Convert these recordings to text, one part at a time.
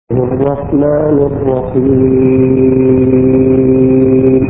الرحمن الرحيم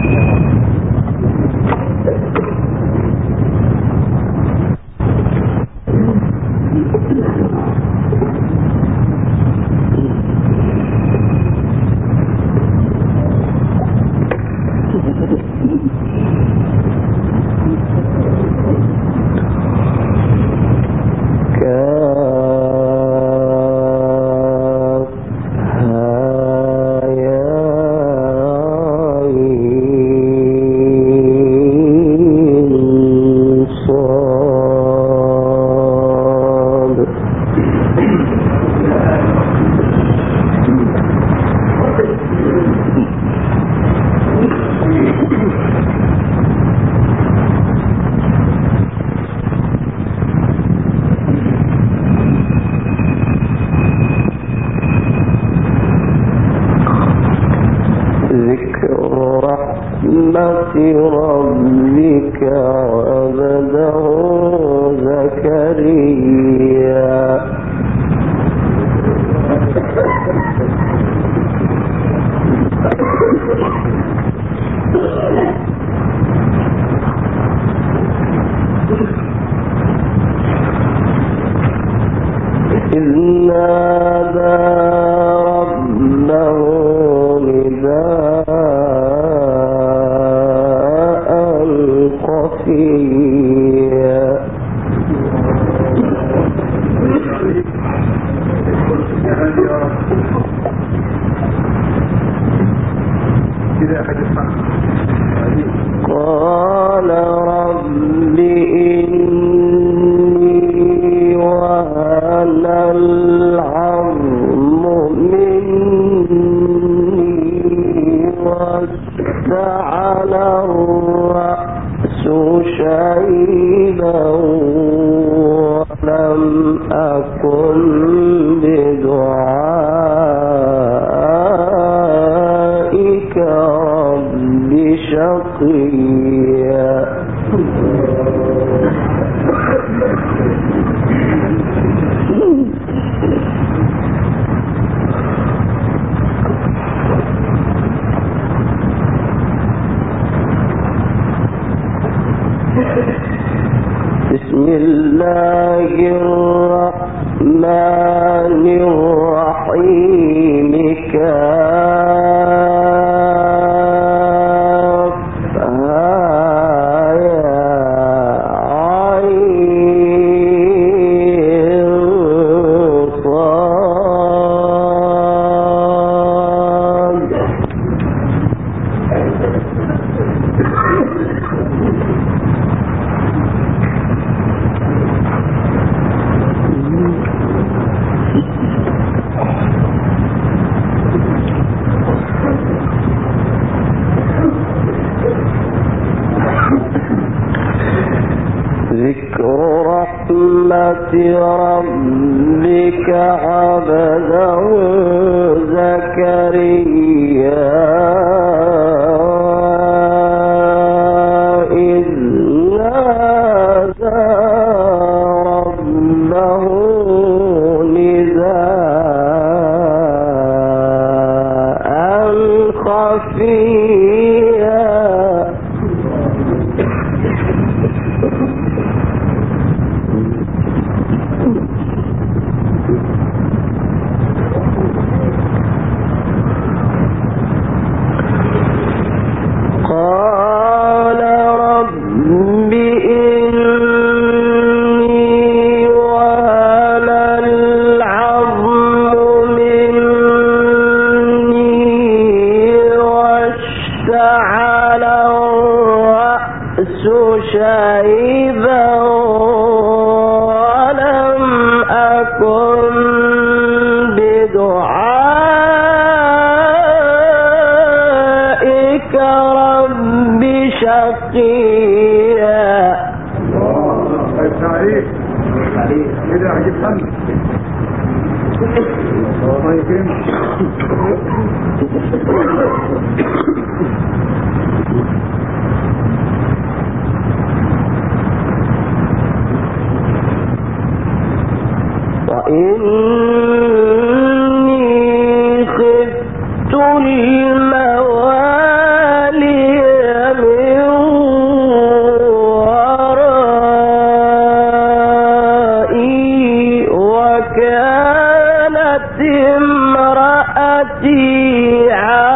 ربك عبده زكريا إذ نادى ربه نداء خفيا قال رب إني وهن العظم مني واشتعل الرأس شيبا ولم أكن بدعائك رب شقيا بسم الله الرحمن الرحيم ذكر رحمة ربك عبده زكريا إذ نادى ربه نداء خفيا قال رب إني وهن العظم مني واشتعل الرأس شيبا ولم أكن بدعائك رب شقيا. كده عجيب خمس الله يكرمك. وإني امرأتي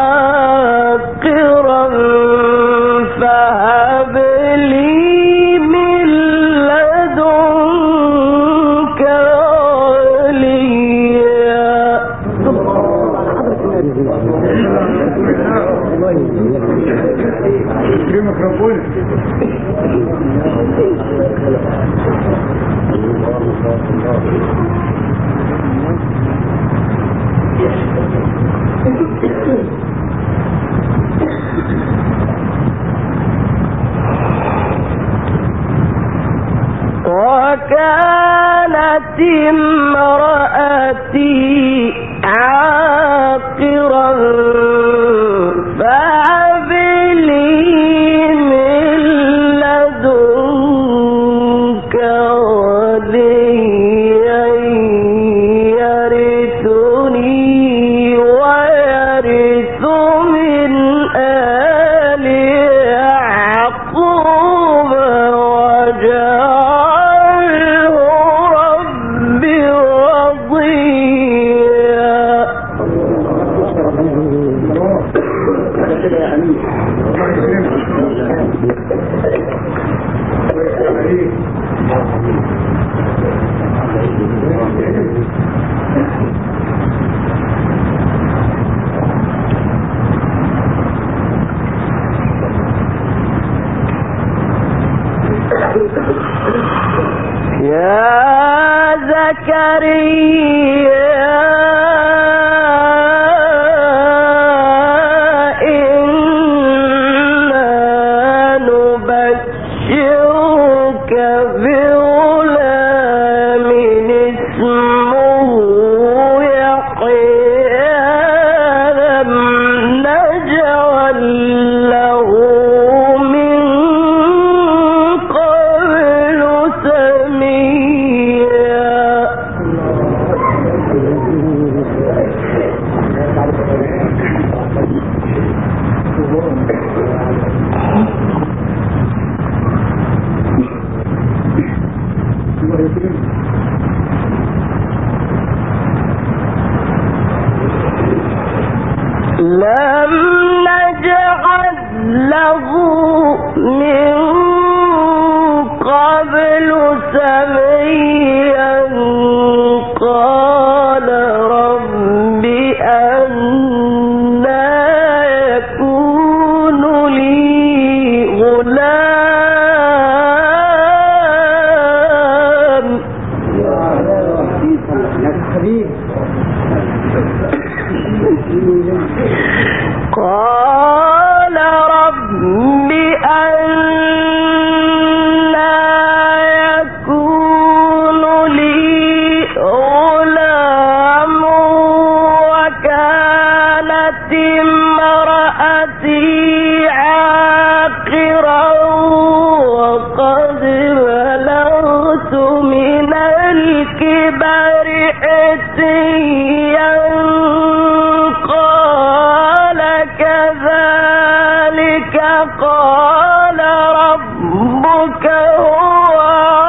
عاقرا فهب لي من لدنك وليا. يكرمك ربنا. وكانت امرأتي عاقرا فهب لي من لدنك وليا يرثني ويرث من آل يعقوب واجعله ربي رضيا. يا زكريا إنا نبشرك بغلام اسمه يحيى لم نجعل له من قبل سميا. لم نجعل له من قبل سميا. قال رب أنى يكون لي غلام. قال رب أنى يكون لي غلام وكانت امرأتي عاقرا وقد بلغت من الكبر عتيا. قال كذلك قال ربك هو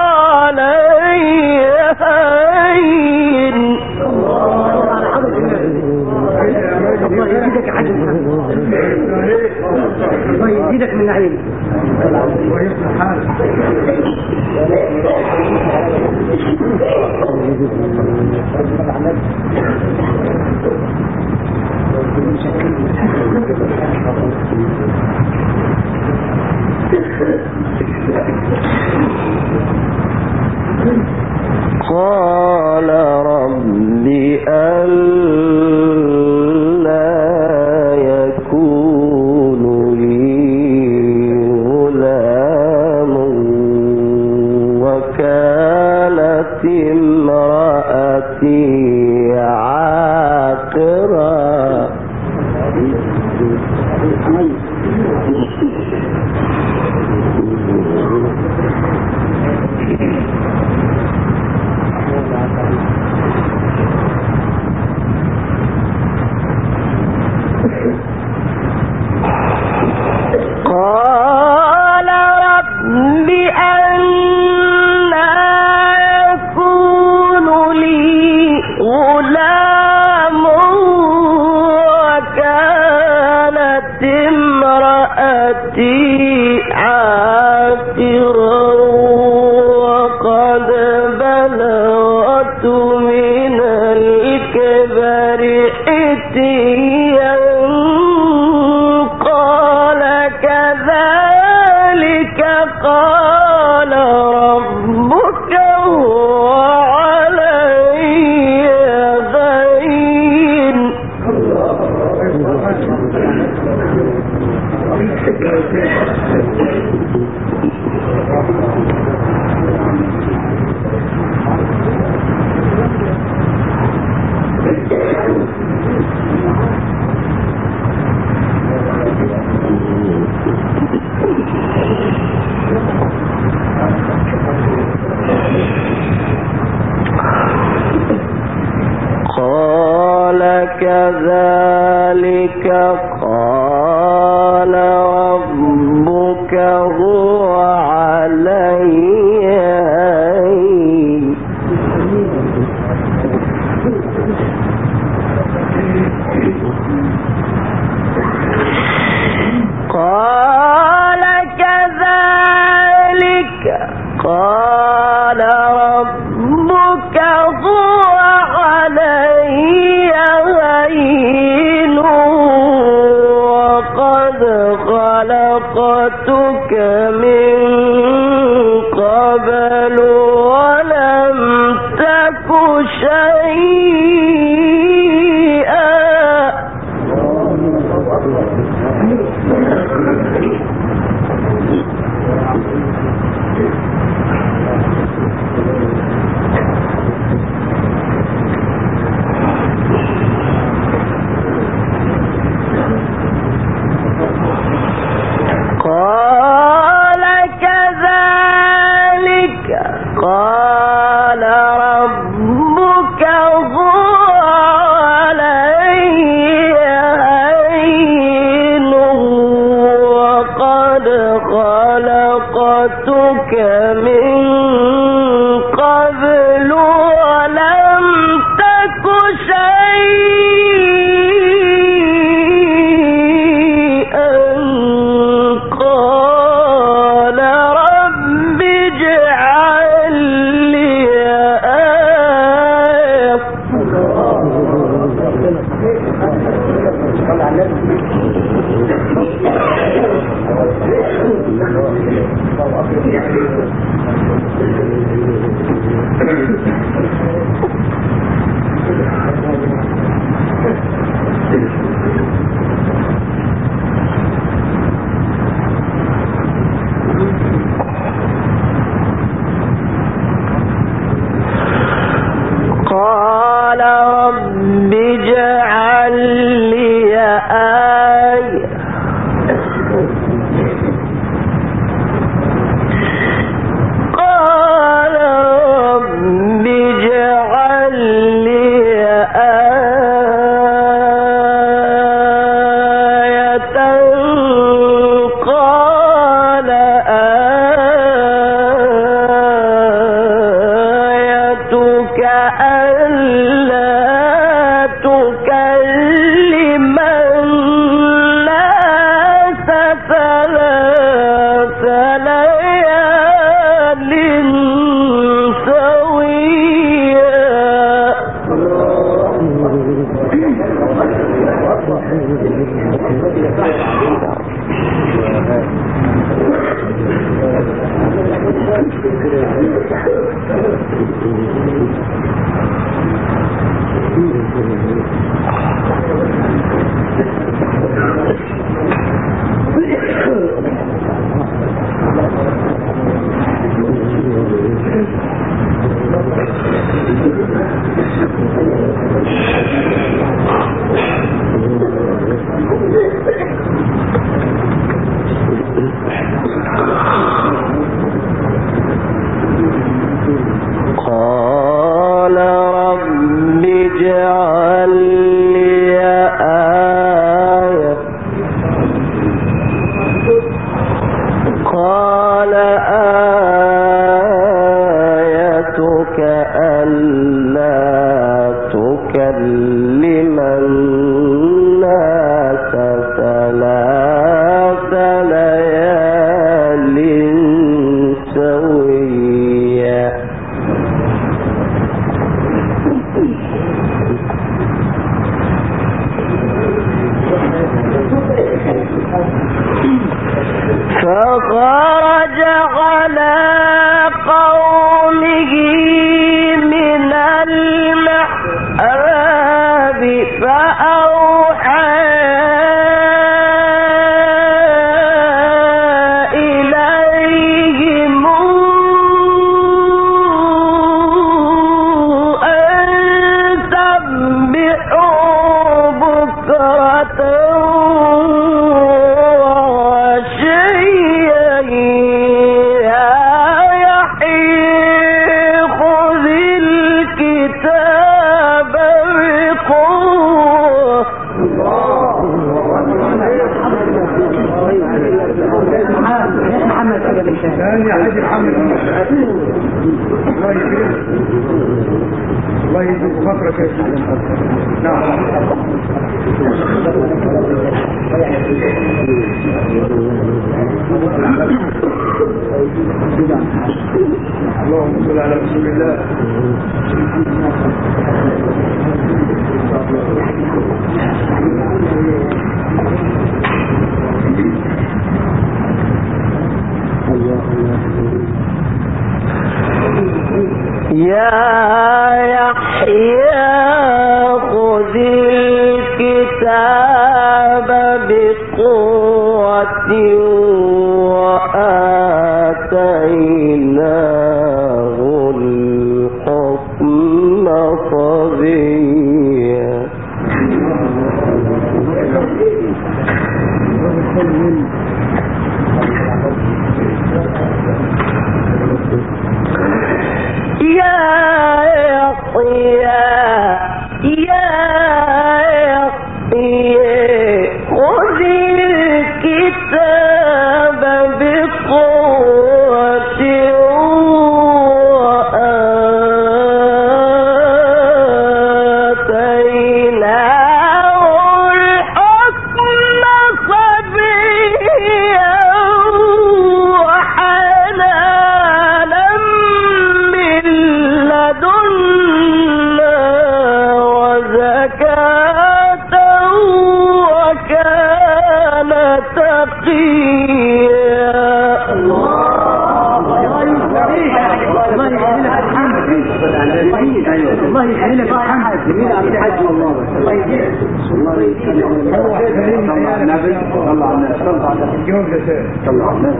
علي هين. الله يزيدك يا حاج محمد. الله يزيدك من نعيم. الله يصلح حالك. قال رب أنى يكون لي غلام وكانت امرأتي عاقرا. قال رب أنى يكون لي غلام عاقرا وقد بلغت من الكبر عتيا قال كذلك قال ربك هو علي هين قال كذلك قال ربك هو علي هين قال كذلك قال ربك هو علي هين وقد خلقتك من قبل ولم تك شيئا قال كذلك قال ربك هو علي هين وقد خلقتك من قبل ولم تك شيئا قال رب اجعل لي آية قال رب اجعل لي آية قال رب اجعل لي آية قال آيتك ألا تكلم الناس ثلاث ليال سويا قال رب اجعل خرج على قومه من المحراب فأوحى إليهم أن سبحوا بكرة ثاني حاجة محمد الله يجيب فترة كيف نعم اللهم صل على رسول الله. يا يحيى خذ الكتاب بقوة وآتيناه الحكم صبيا. خذ الكتاب بقوة وآتيناه الحكم صبيا وحنانا من لدنا وزكاة وكان تقيا. الله يحللك الحمد جميل عبد الحج والله الله يجزيك الله يجزيك صلى على النبي صلى على النبي صلى على النبي يوم جزاء صلى على النبي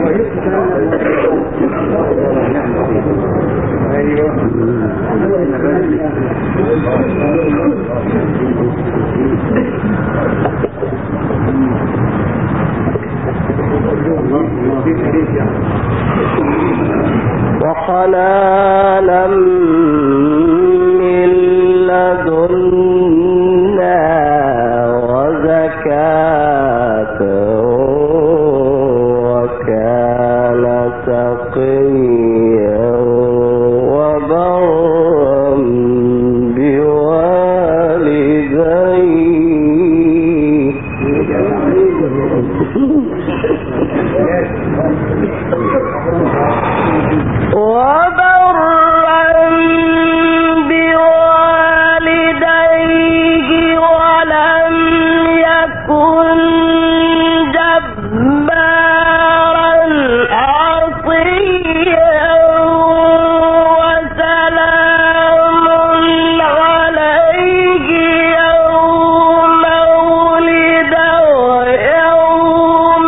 ايوه وحنانا من لدنا وزكاة وكان تقيا وبرا بوالديه. وبرا بوالديه ولم يكن جبارا عصيا وسلام عليه يوم ولد ويوم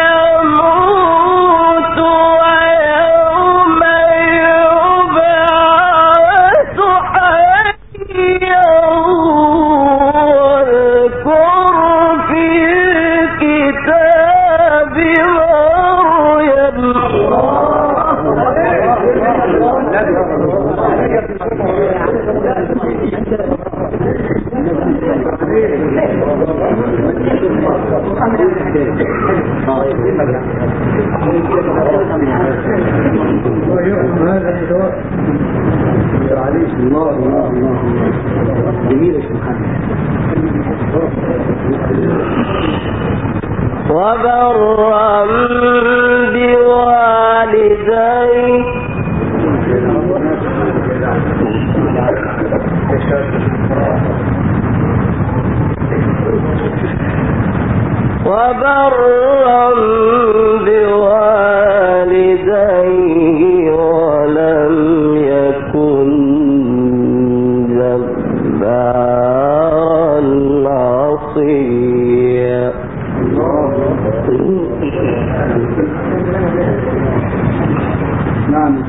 يموت ويوم يبعث حيا. واذكر في الكتاب وبرا بوالديه وبرا بوالديه عصيا نعم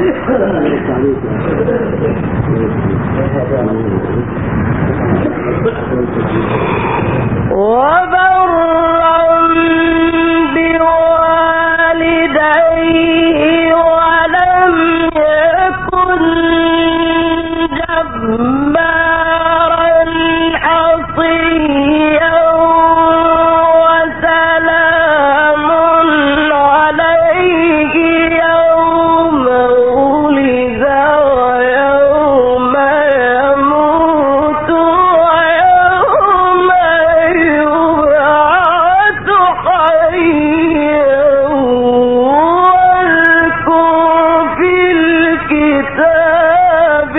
وبرا بوالديه ولم يكن جبارا عصيا وسلام عليه يوم ولد ويوم يموت ويوم يبعث حيا واذكر في الكتاب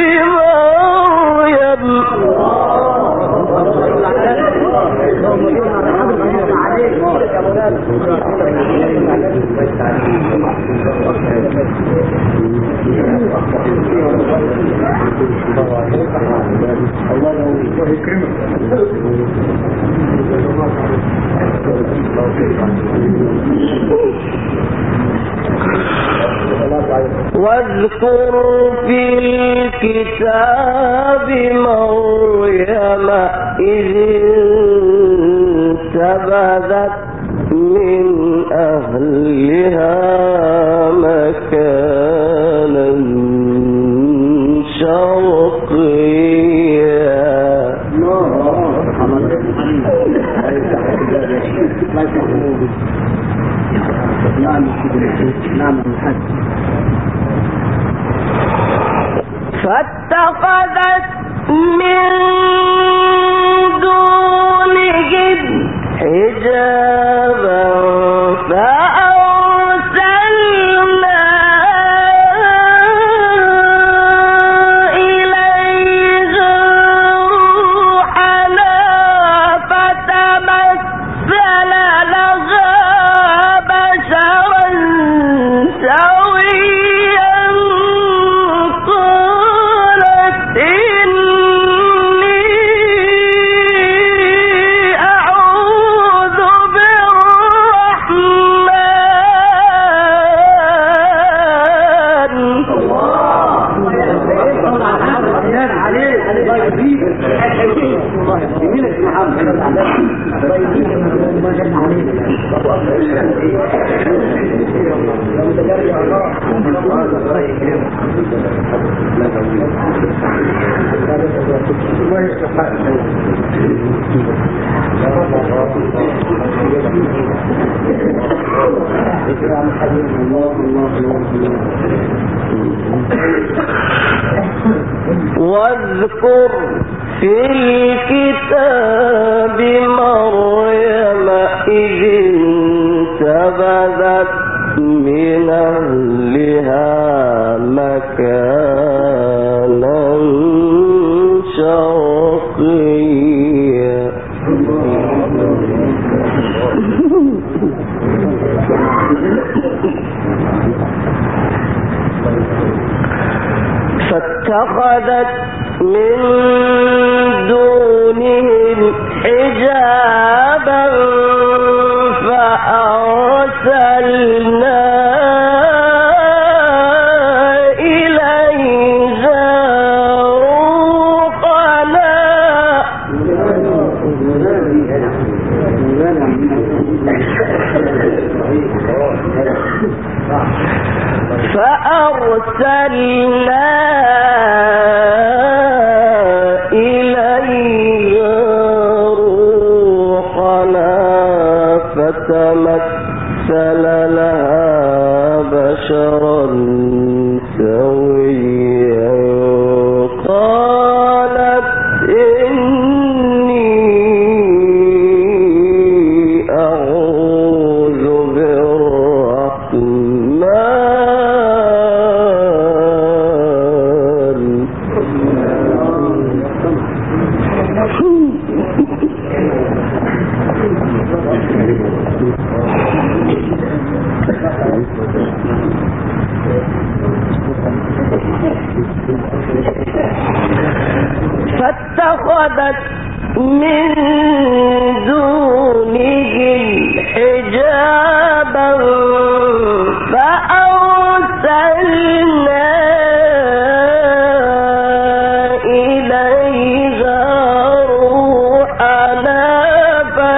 واذكر في الكتاب مريم إذ انتبذت من أهلها مكانا شرقيا. فاتخذت من دونهم حجابا فأرسلنا إليها روحنا فتمثل لها بشرا سويا قالت إني أعوذ واذكر في الكتاب مريم إذ انتبذت من أهلها مكانا شرقيا. فاتخذت من دونهم حجابا فأرسلنا إليها روحنا فتمثل لها بشرا سويا قالت إني أعوذ فاتخذت من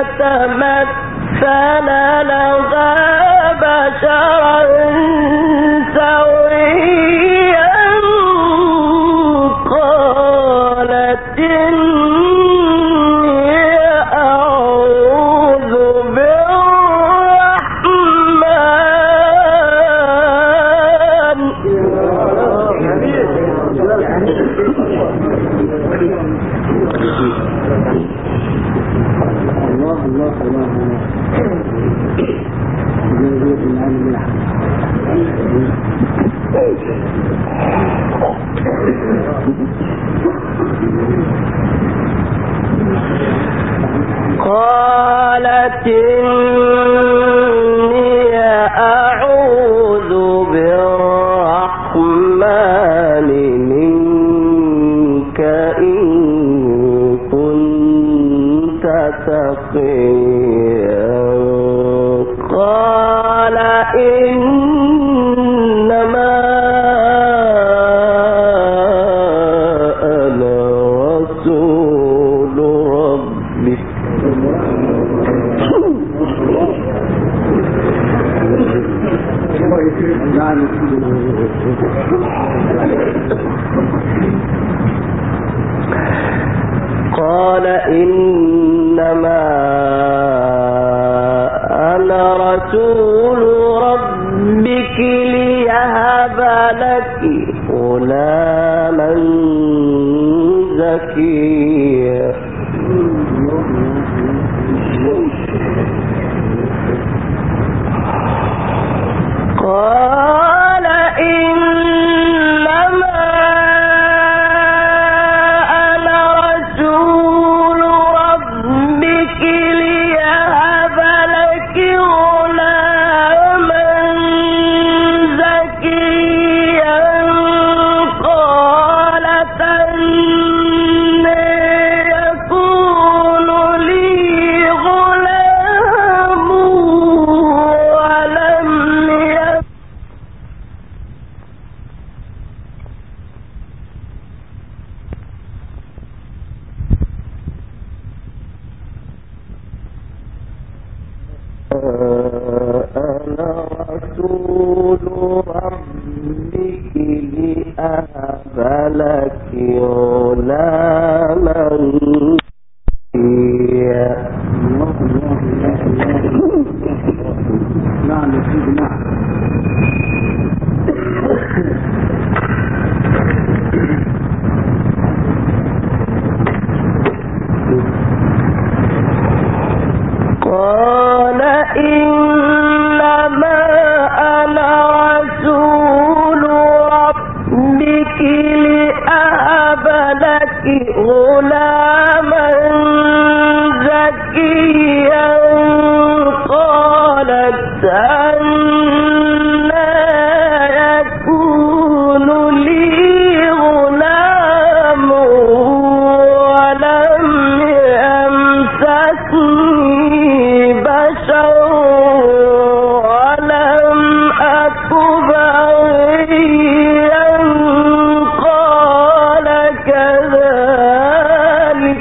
فتمثل لها بشرا سويا قالت إني أعوذ بالرحمن. قالت إني أعوذ بالرحمن منك إن كنت تقيا. قال إنما أنا رسول ربك قال إنما أنا رسول ربك ليهب لك غلاما زكيا. قال إنما أنا رسول ربك ليهب لك غلاما زكيا. قالت أنى يكون لي غلام ولم أنا رسول ربك لأهب لك غلاما زكيا. نعم يا سيدي نعم. قال إنما أنا رسول ربك لأهب لك غلاما زكيا. قالت أنى يكون لي غلام ولم يمسسني بشر ولم أك بغيا. قال كذلك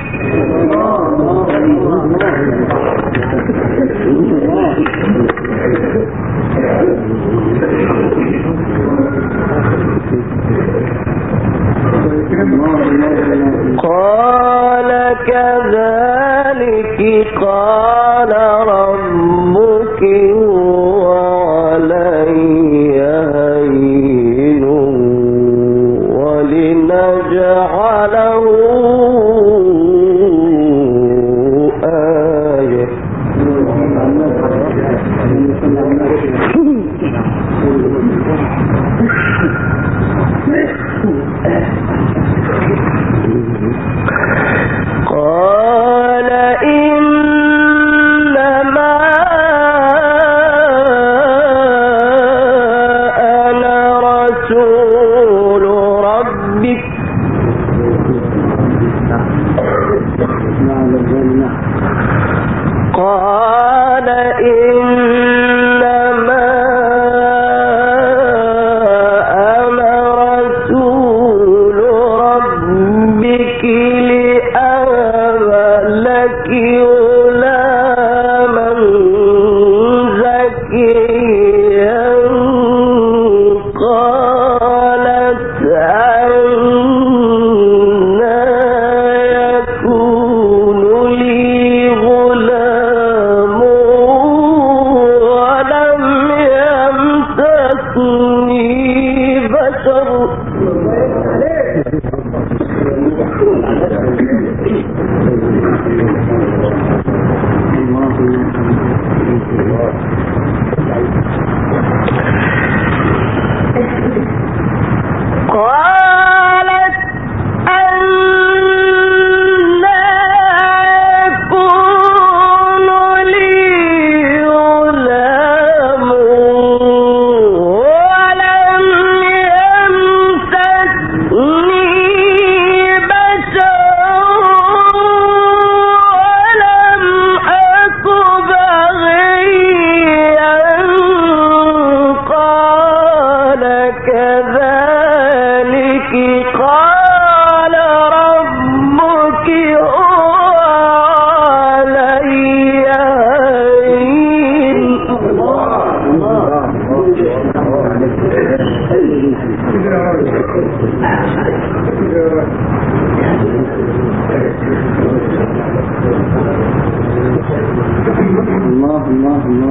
قال ربك هو علي هين ولنجعله آية. قال إنما أنا رسول ربك قال إنما أنا رسول ربك لأهب لك غلاما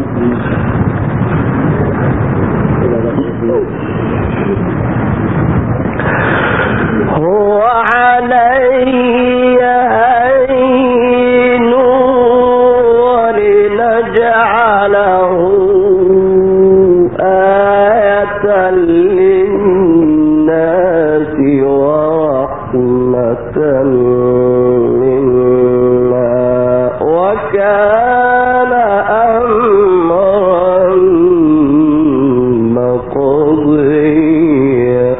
هو علي هين ولنجعله آية للناس ورحمة منا وكان أمرا مقضيا.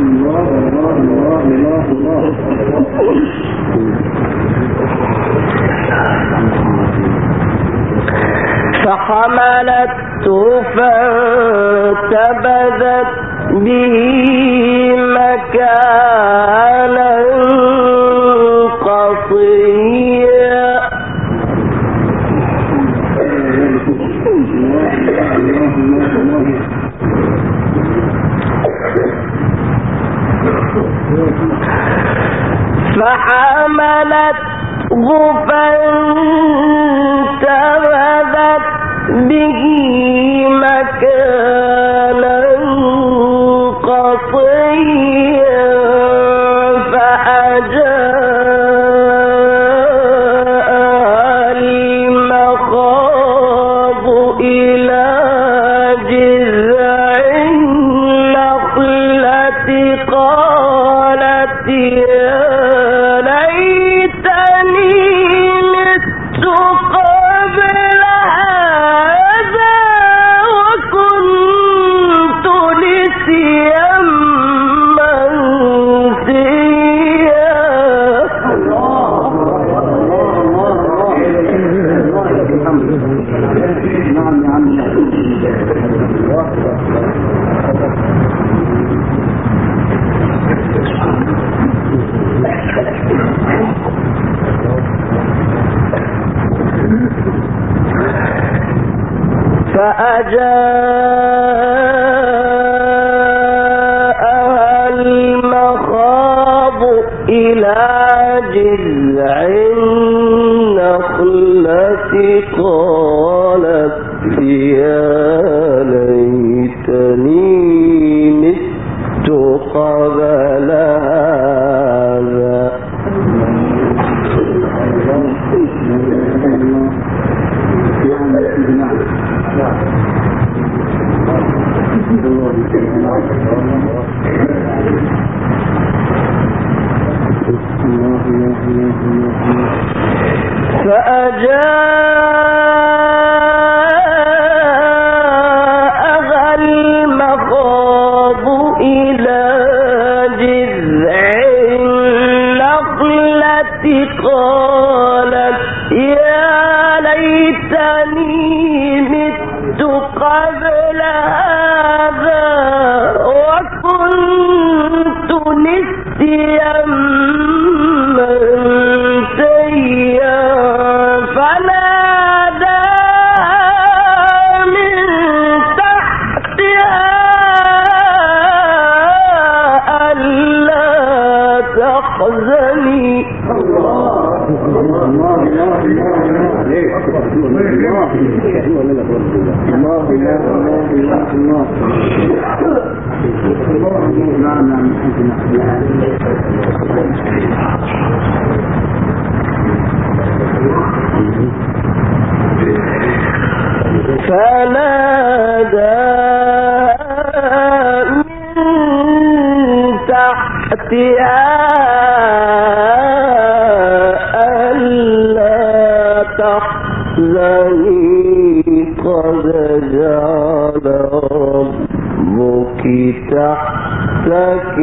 فحملته فانتبذت به مكانا قصيا. فحملته فانتبذت به مكانا قصيا فأجاء المخاض إلى جذع النخلة قالت يا ليتني مت قبل هذا وكنت نسيا منسيا. فأجاءها المخاض إلى جذع النخلة قالت يا ليتني مت قبل هذا فأجاءها المخاض إلى جذع النخلة قالت يا ليتني مت قبل هذا وكنت نسيا منسيا. فناداها من تحتها ألا تحزني فناداها من تحتها ألا تحزني قد جعل ربك تحتك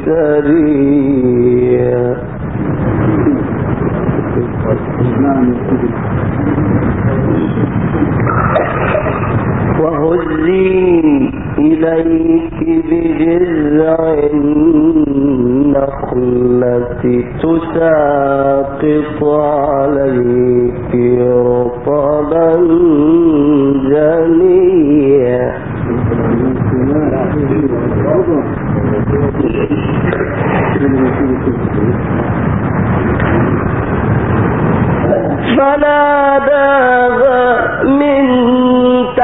سريا. وهزي إليك بجذع النخلة تساقط عليك رطبا جنيا. فناداها من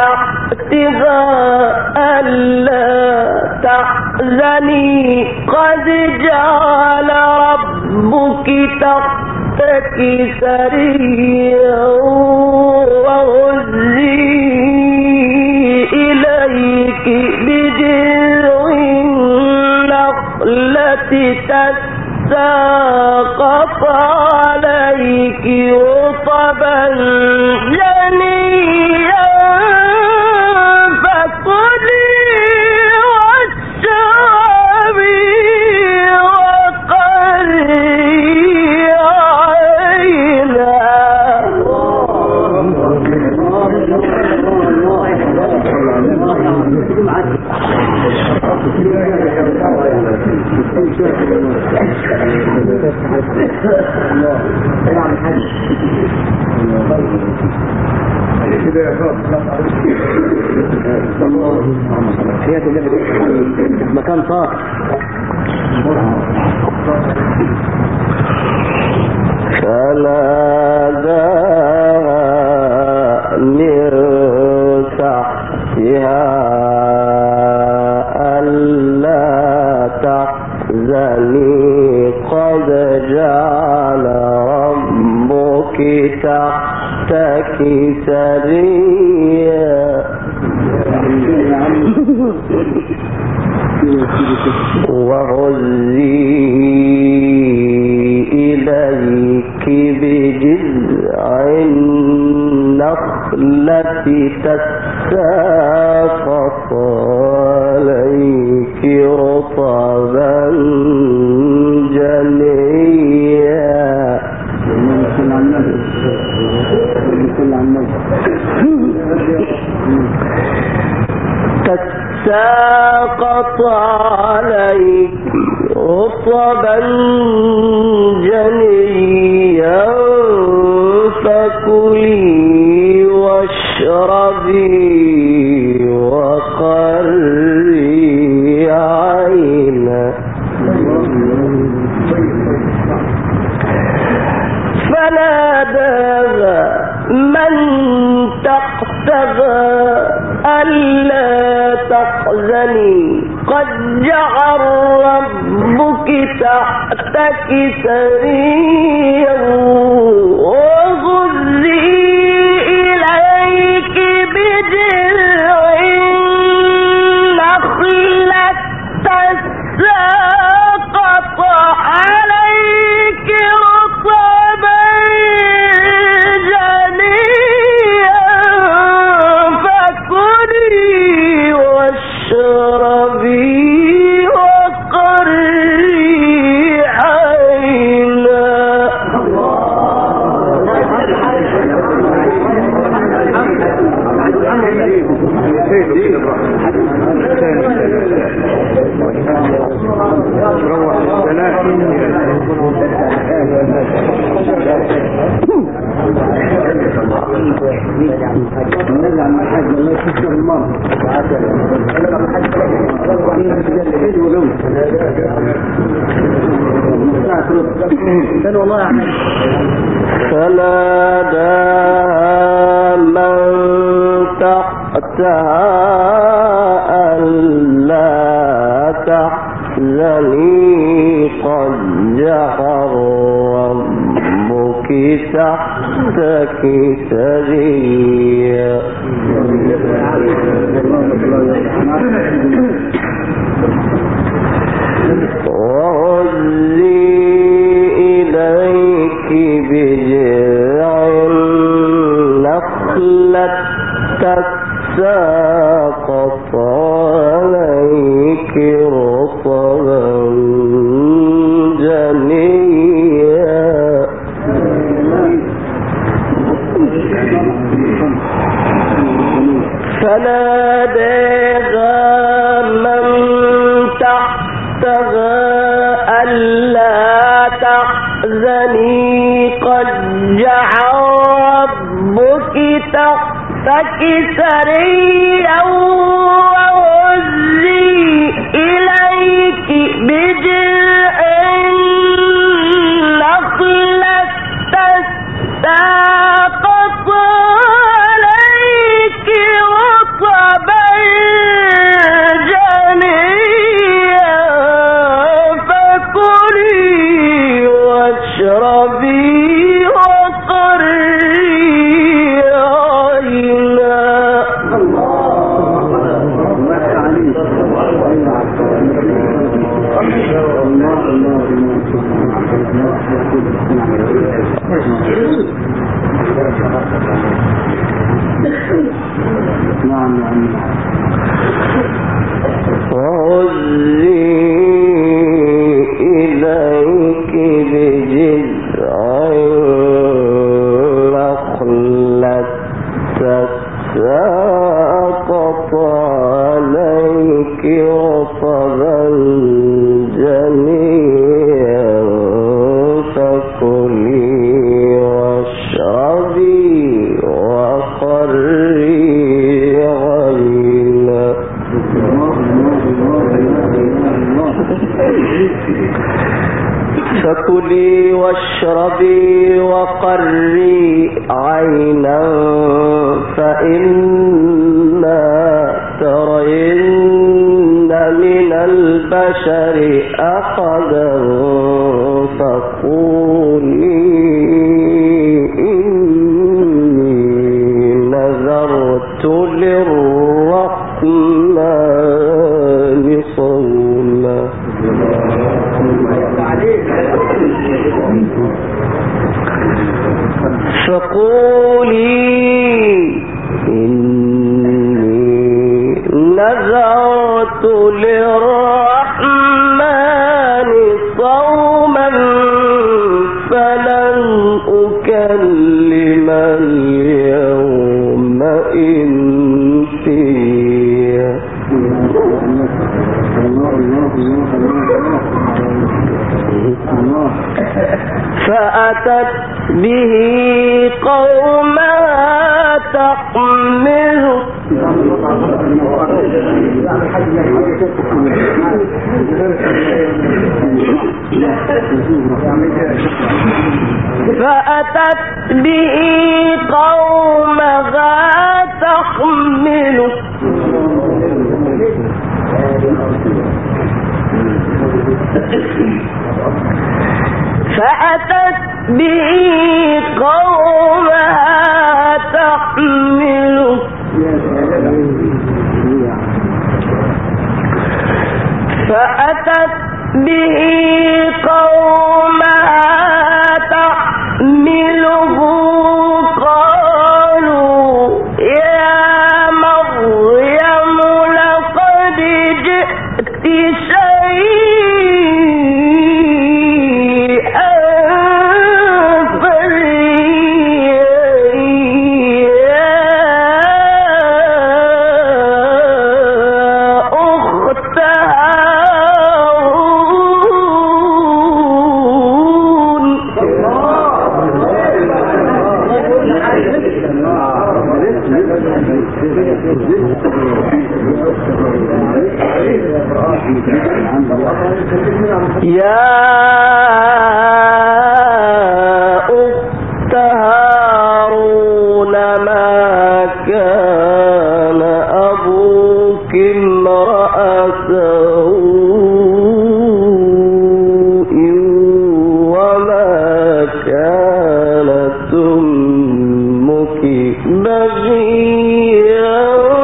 جنيا وهزي إليك بجذع النخلة تساقط عليك رطبا جنيا فكلي واشربي وقري عينا. مكان طاق فناداها من تحتها ألا تحزني قد جعل ربك تحتك سريا وهزي إليك بجذع النخلة تساقط عليك رطبا جنيا. تساقط عليك رطبا جنيا فكلي واشربي وقري عينا. فناداها من تحتها ألا تحزني قد جعل ربك تحتك سريا وهزي إليك بجذع النخلة تساقط عليك رطبا جنيا فكلي واشربي وقري عينا. فناداها من تحتها ألا تحزني قد جعل ربك تحتك سريا وهزي إليك بجذع النخلة تساقط عليك رطبا جنيا فناداها من تحتها ألا تحزني قد جعل ربك تحتك سريا وهزي إليك بجذع النخلة تساقط عليك رطبا جنيا فكلي واشربي وقري إليك بجذع النخلة تساقط عليك رطبا جنيا فكلي واشربي وقري عينا. فكلي واشربي وقري عينا فإما ترين من البشر أحدا فقولي إني نذرت للرحمن صوما. فقولي إني نذرت للرحمن صوما فلن أكلم اليوم إنسيا. فأتت به قومها تحمله فأتت به قومها تحمله قالوا يا مريم لقد جئت شيئا يا أخت هارون ما كان أبوك امرأ سوء وما كانت أمك بغيا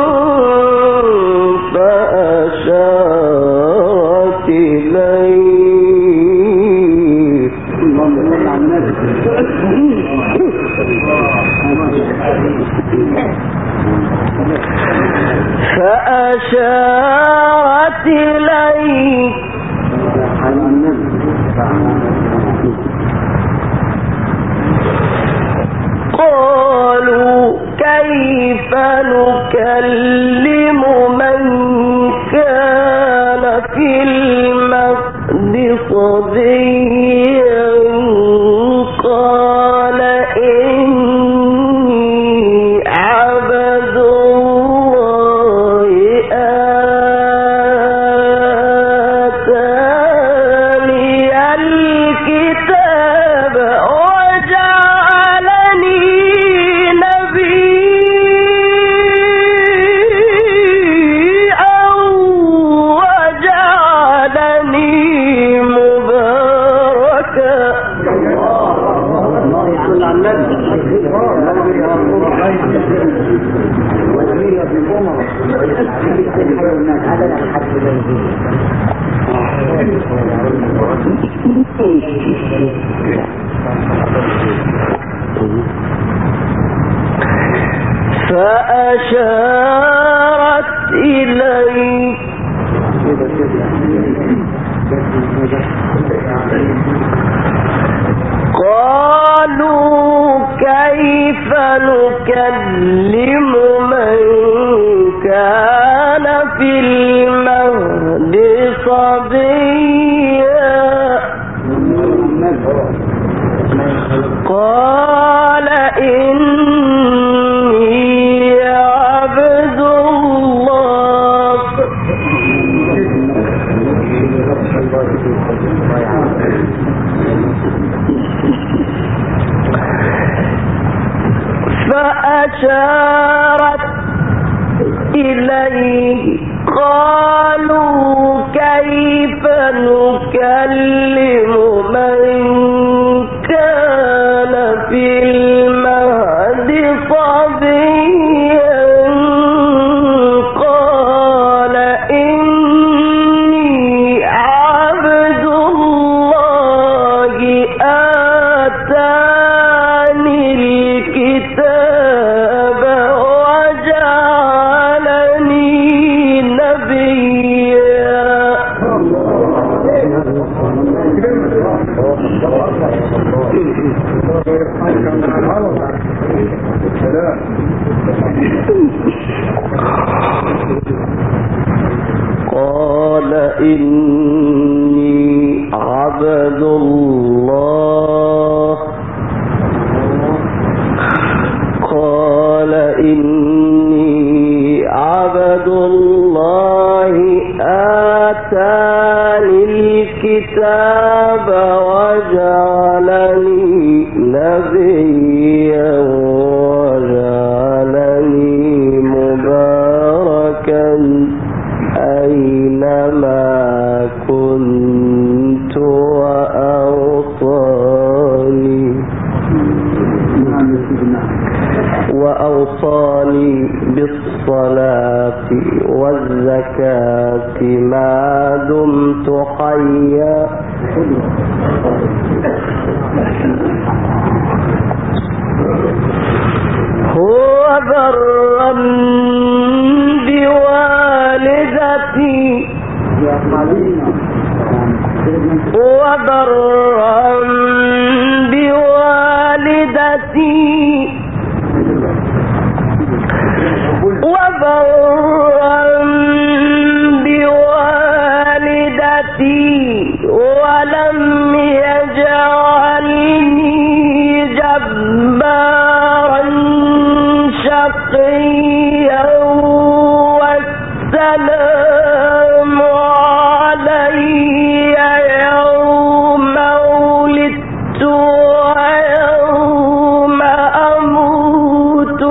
فأشارت إليه قالوا كيف نكلم من كان في المهد صبيا قال إني عبد الله آتاني الكتاب وجعلني نبيا وجعلني مباركا. فأشار إليك قالوا كيف نكلم من كان في المهد صبيا قال إني عبد الله فأشارت إليه قالوا كيف نكلم من كان في المهد صبيا قال إني عبد الله آتاني الكتاب وجعلني نبيا قال إني عبد الله قال إني عبد الله آتاني الكتاب وجعلني نبيا وجعلني مباركا أينما كنت وأوصاني بالصلاة والزكاة ما دمت حيا هو برا بوالدتي وبرا بوالدتي ولم يجعلني جبارا شقيا والسلام علي يوم ولدت ويوم أموت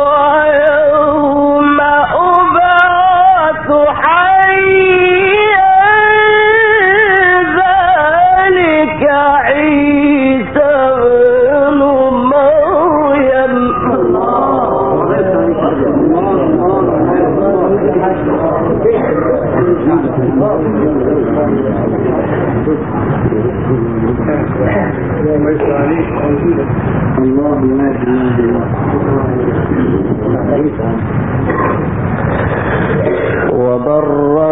ويوم أبعث حيا ذلك عيسى بن مريم وبرا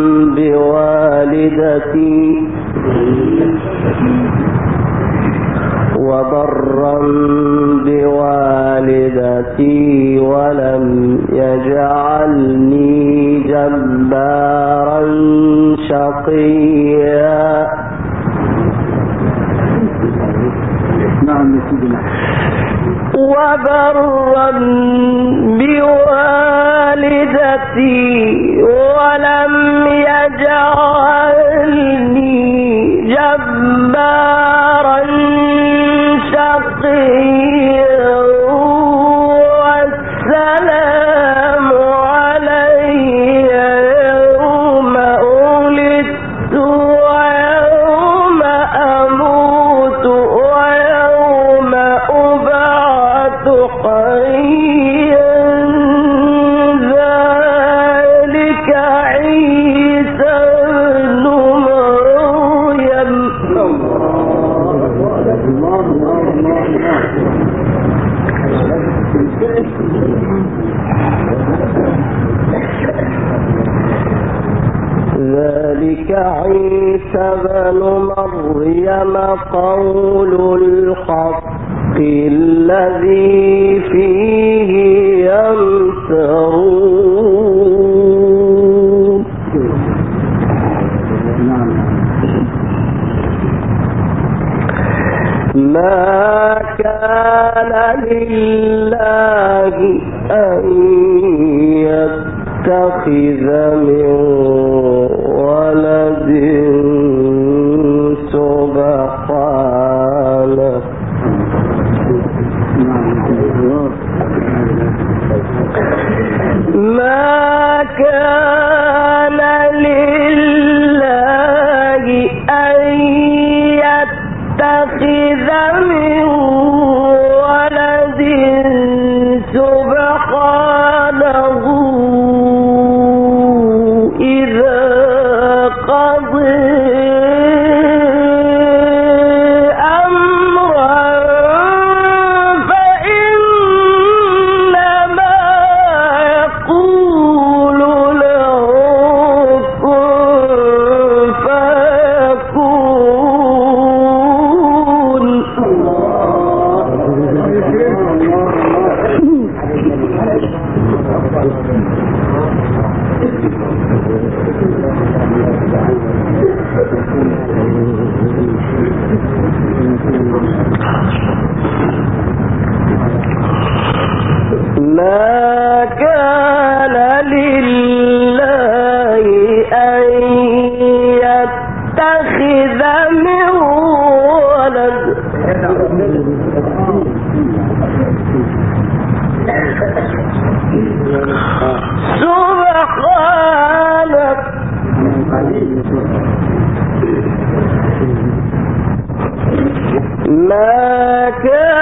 بوالدتي ولم يجعلني جبارا شقيا وبرا بوالدتي ولم يجعلني جبارا شقيا والسلام علي يوم ولدت ويوم أموت ويوم أبعث حيا ذلك عيسى بن مريم ذلك عيسى بن مريم قول الحق الذي فيه يمترون ما كان لله أن يتخذ من ولد سبحانه ما كان لله أن يتخذ من ولد سبحانه إذا قضى أمرا فإنما يقول له كن فيكون. ما كان لله أن يتخذ من ولد سبحانه ما كان